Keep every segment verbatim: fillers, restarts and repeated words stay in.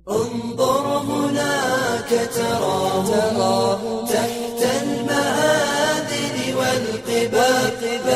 انظر هناك تراه تحت المآذن والقباب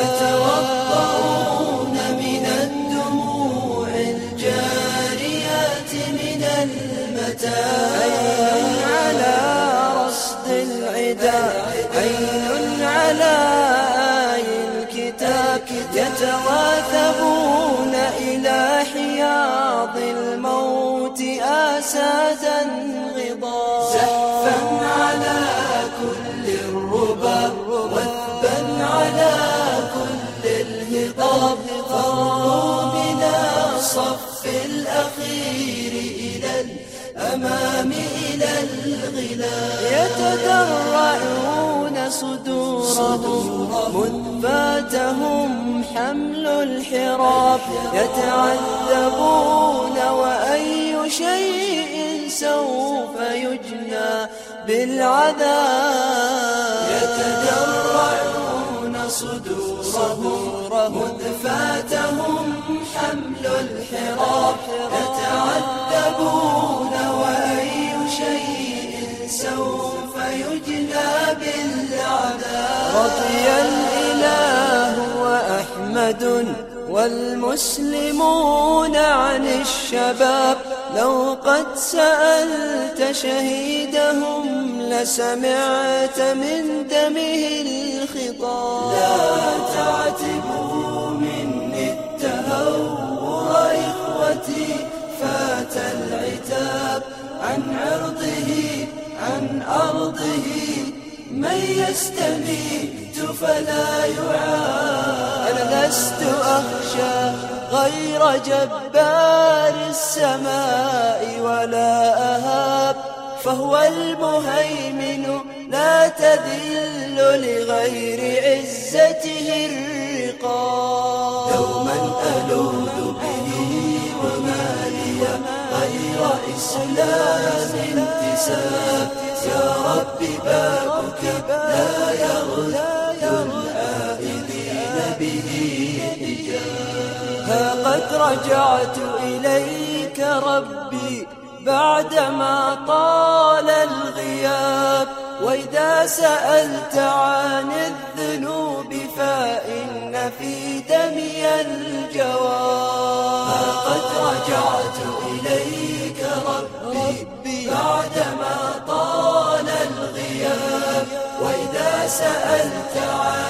يتوضؤون من الدموع الجاريات من المتاب. عين على رصد العدا، عين على آي الكتاب، يتواثبون إلى حياض الموت آسادا غضاب. زحفا على كل الرباب، وثبا على كل الهضاب، فروا بنا صف الأخير إلى الأمام إلى الغلاب. يتدرعون صدورهم مذ فاتهم حمل الحراب، يتعذبون وأي شيء سوف يجنى بالعذاب. يتدرعون صدورهم مذ فاتهم حمل الحراب، يتعذبون وأي شيء سوف يجنى بالعذاب. رضي الإله وأحمد والمسلمون عن الشباب، لو قد سألت شهيدهم لسمعت من دمه الخطاب. لا تعتبوا مني التهور إخوتي، فات العتاب عن عرضه عن أرضه، من يستميت فلا يعاب. أنا لست أخشى غير جبار السماء ولا أهاب، فهو المهيمن لا تذل لغير عزته الرقاب. دوما ألوذ به وما لي غير إسلام انتساب، يا رب بابك لا يرد العائذين به حجاب. ها قد رجعت إليك ربي بعدما طال الغياب، وإذا سألت عن الذنوب فإن في دمي الجواب. ها قد رجعت إليك ربي بعدما طال الغياب، وإذا سألت عن